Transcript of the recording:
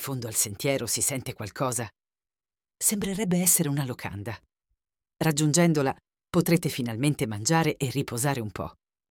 fondo al sentiero si sente qualcosa. Sembrerebbe essere una locanda. Raggiungendola, potrete finalmente mangiare e riposare un po'.